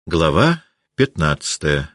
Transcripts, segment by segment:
Глава 15.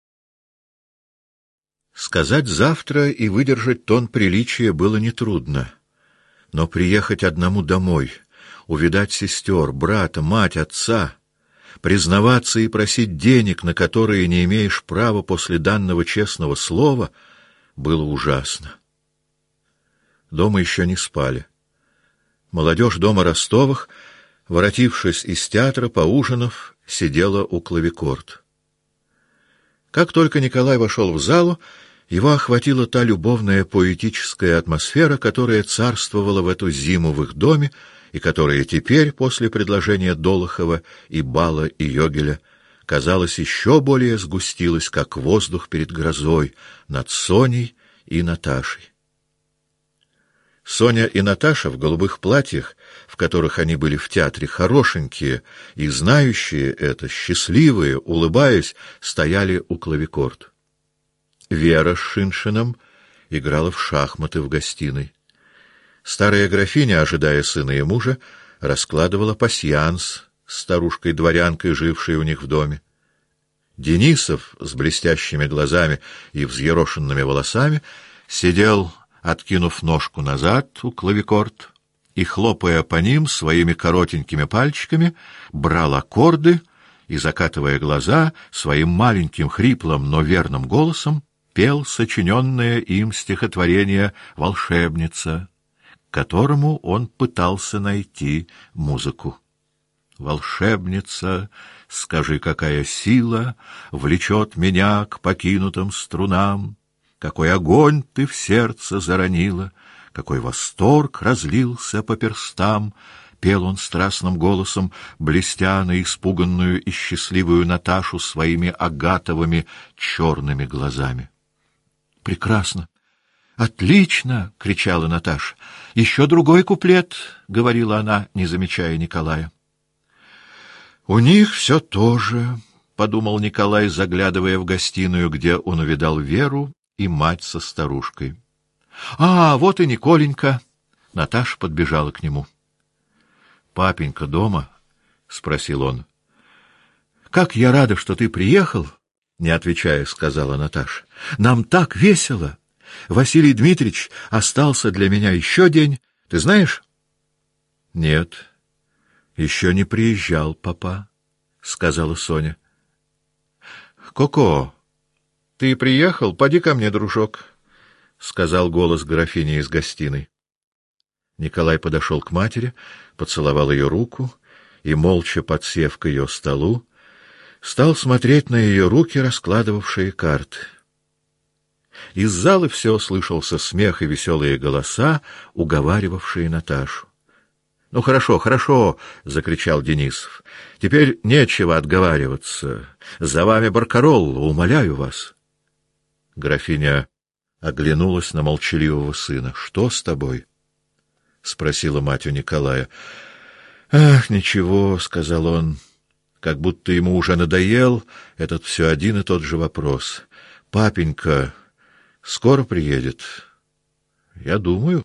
Сказать завтра и выдержать тон приличия было нетрудно. Но приехать одному домой, увидать сестер, брата, мать, отца, признаваться и просить денег, на которые не имеешь права после данного честного слова, было ужасно. Дома еще не спали. Молодежь дома Ростовых, воротившись из театра, поужинав, сидела у клавикорд. Как только Николай вошел в залу, его охватила та любовная поэтическая атмосфера, которая царствовала в эту зиму в их доме и которая теперь, после предложения Долохова и Бала и Йогеля, казалось, еще более сгустилась, как воздух перед грозой, над Соней и Наташей. Соня и Наташа в голубых платьях, в которых они были в театре, хорошенькие и знающие это, счастливые, улыбаясь, стояли у клавикорд. Вера с Шиншиным играла в шахматы в гостиной. Старая графиня, ожидая сына и мужа, раскладывала пасьянс с старушкой-дворянкой, жившей у них в доме. Денисов с блестящими глазами и взъерошенными волосами сидел, откинув ножку назад у клавикорд, и, хлопая по ним своими коротенькими пальчиками, брал аккорды и, закатывая глаза, своим маленьким хриплым, но верным голосом пел сочиненное им стихотворение «Волшебница», к которому он пытался найти музыку. «Волшебница, скажи, какая сила влечет меня к покинутым струнам? Какой огонь ты в сердце заронила, какой восторг разлился по перстам!» Пел он страстным голосом, блестя на испуганную и счастливую Наташу своими агатовыми черными глазами. «Прекрасно! Отлично!» — кричала Наташа. «Еще другой куплет!» — говорила она, не замечая Николая. «У них все то же», — подумал Николай, заглядывая в гостиную, где он увидал Веру и мать со старушкой. «А, вот и Николенька!» Наташа подбежала к нему. «Папенька дома?» — спросил он. «Как я рада, что ты приехал!» — не отвечая, сказала Наташа. «Нам так весело! Василий Дмитриевич остался для меня еще день. Ты знаешь?» «Нет, еще не приезжал папа», — сказала Соня. «Коко, ты приехал? Поди ко мне, дружок», — сказал голос графини из гостиной. Николай подошел к матери, поцеловал ее руку и, молча подсев к ее столу, стал смотреть на ее руки, раскладывавшие карты. Из зала все слышался смех и веселые голоса, уговаривавшие Наташу. «Ну, хорошо, хорошо!» — закричал Денисов. «Теперь нечего отговариваться. За вами Баркаролла, умоляю вас!» Графиня оглянулась на молчаливого сына. «Что с тобой?» — спросила мать у Николая. «Ах, ничего», — сказал он, как будто ему уже надоел этот все один и тот же вопрос. «Папенька скоро приедет?» «Я думаю».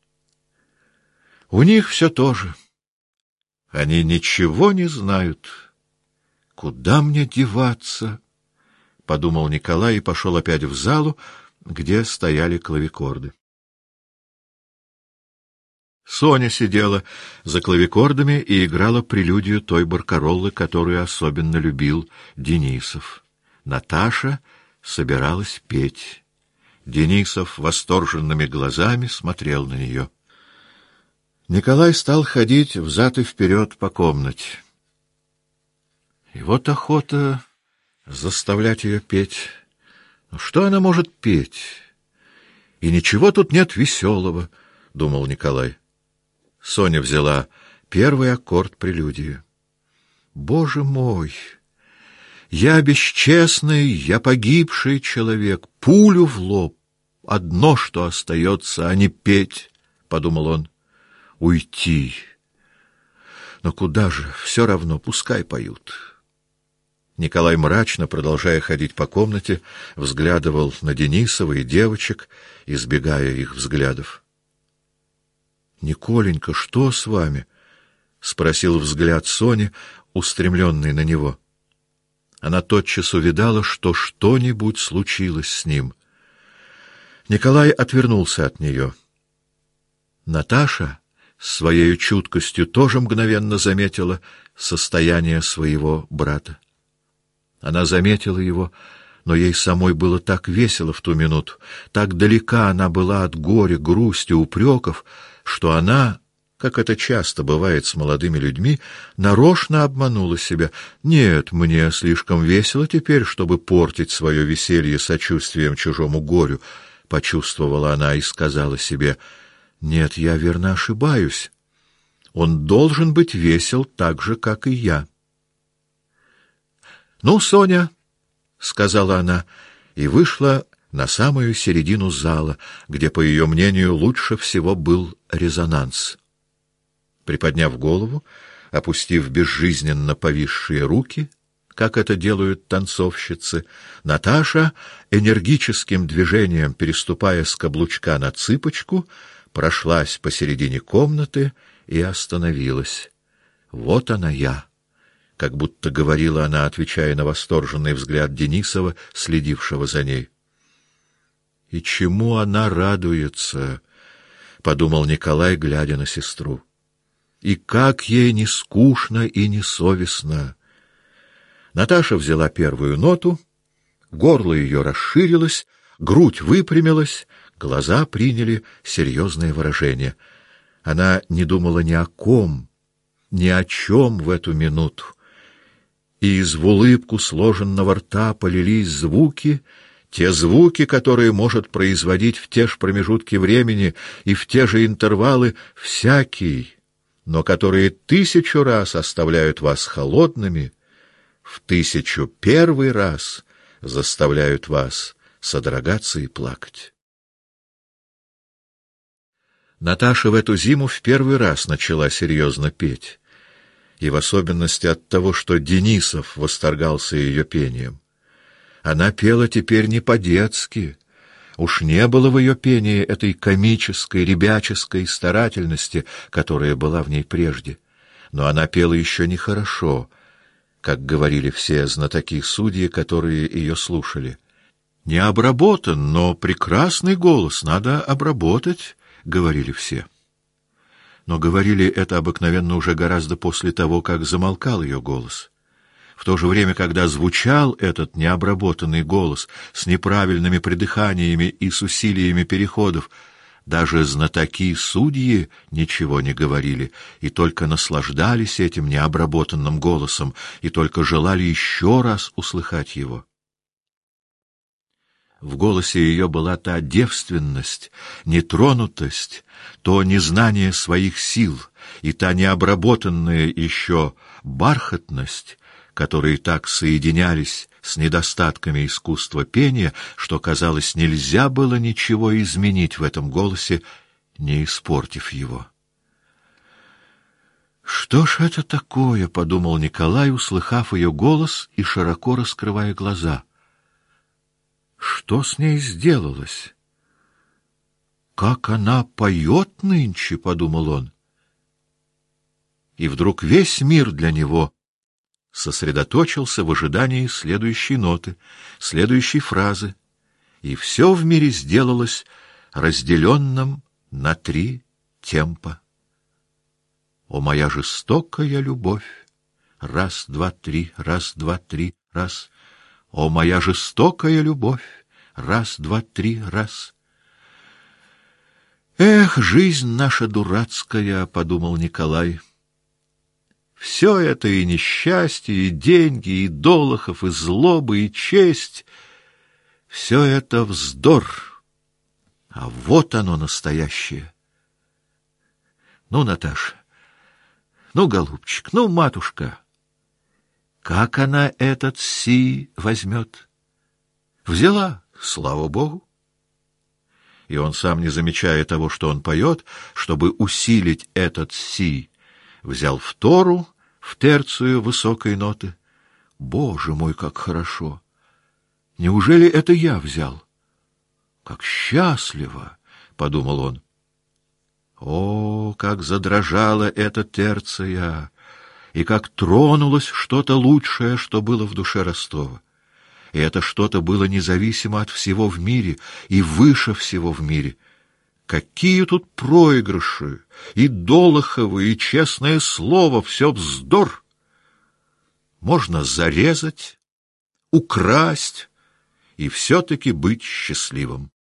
«У них все то же. Они ничего не знают. Куда мне деваться?» — подумал Николай и пошел опять в залу, где стояли клавикорды. Соня сидела за клавикордами и играла прелюдию той Баркароллы, которую особенно любил Денисов. Наташа собиралась петь. Денисов восторженными глазами смотрел на нее. Николай стал ходить взад и вперед по комнате. И вот охота заставлять ее петь. Но что она может петь? И ничего тут нет веселого, — думал Николай. Соня взяла первый аккорд прелюдии. «Боже мой! Я бесчестный, я погибший человек, пулю в лоб. Одно, что остается, а не петь», — подумал он. «Уйти. Но куда же? Все равно, пускай поют». Николай мрачно, продолжая ходить по комнате, взглядывал на Денисова и девочек, избегая их взглядов. «Николенька, что с вами?» — спросил взгляд Сони, устремленный на него. Она тотчас увидала, что что-нибудь случилось с ним. Николай отвернулся от нее. Наташа с своей чуткостью тоже мгновенно заметила состояние своего брата. Она заметила его, но ей самой было так весело в ту минуту, так далека она была от горя, грусти, упреков, что она, как это часто бывает с молодыми людьми, нарочно обманула себя. Нет, мне слишком весело теперь, чтобы портить свое веселье сочувствием чужому горю, почувствовала она и сказала себе: нет, я верно ошибаюсь. Он должен быть весел так же, как и я. Ну, Соня, — сказала она, и вышла на самую середину зала, где, по ее мнению, лучше всего был резонанс. Приподняв голову, опустив безжизненно повисшие руки, как это делают танцовщицы, Наташа, энергическим движением переступая с каблучка на цыпочку, прошлась посередине комнаты и остановилась. «Вот она я», — как будто говорила она, отвечая на восторженный взгляд Денисова, следившего за ней. «И чему она радуется?» — подумал Николай, глядя на сестру. «И как ей не скучно и не совестно!» Наташа взяла первую ноту, горло ее расширилось, грудь выпрямилась, глаза приняли серьезное выражение. Она не думала ни о ком, ни о чем в эту минуту, и из в улыбку сложенного рта полились звуки, те звуки, которые может производить в те же промежутки времени и в те же интервалы всякий, но которые 1000 раз оставляют вас холодными, в 1001 раз заставляют вас содрогаться и плакать. Наташа в эту зиму в первый раз начала серьезно петь, и в особенности от того, что Денисов восторгался ее пением. Она пела теперь не по-детски. Уж не было в ее пении этой комической, ребяческой старательности, которая была в ней прежде. Но она пела еще нехорошо, как говорили все знатоки-судьи, которые ее слушали. «Не обработан, но прекрасный голос, надо обработать», — говорили все. Но говорили это обыкновенно уже гораздо после того, как замолкал ее голос. В то же время, когда звучал этот необработанный голос с неправильными придыханиями и с усилиями переходов, даже знатоки-судьи ничего не говорили и только наслаждались этим необработанным голосом и только желали еще раз услыхать его. В голосе ее была та девственность, нетронутость, то незнание своих сил и та необработанная еще бархатность, которые так соединялись с недостатками искусства пения, что, казалось, нельзя было ничего изменить в этом голосе, не испортив его. «Что ж это такое?» — подумал Николай, услыхав ее голос и широко раскрывая глаза. «Что с ней сделалось? Как она поет нынче!» — подумал он. И вдруг весь мир для него сосредоточился в ожидании следующей ноты, следующей фразы, и все в мире сделалось разделенным на 3 темпа. «О, моя жестокая любовь! Раз, два, три, раз, два, три, раз. О, моя жестокая любовь! Раз, два, три, раз». «Эх, жизнь наша дурацкая!» — подумал Николай. Все это и несчастье, и деньги, и Долохов, и злоба, и честь — все это вздор, а вот оно настоящее. Ну, Наташа, ну, голубчик, ну, матушка, как она этот си возьмет? Взяла, слава Богу. И он сам, не замечая того, что он поет, чтобы усилить этот си, взял втору в терцию высокой ноты. Боже мой, как хорошо! Неужели это я взял? Как счастливо! — подумал он. О, как задрожала эта терция! и как тронулось что-то лучшее, что было в душе Ростова. И это что-то было независимо от всего в мире и выше всего в мире. Какие тут проигрыши! И Долоховы, и честное слово — все вздор! Можно зарезать, украсть и все-таки быть счастливым.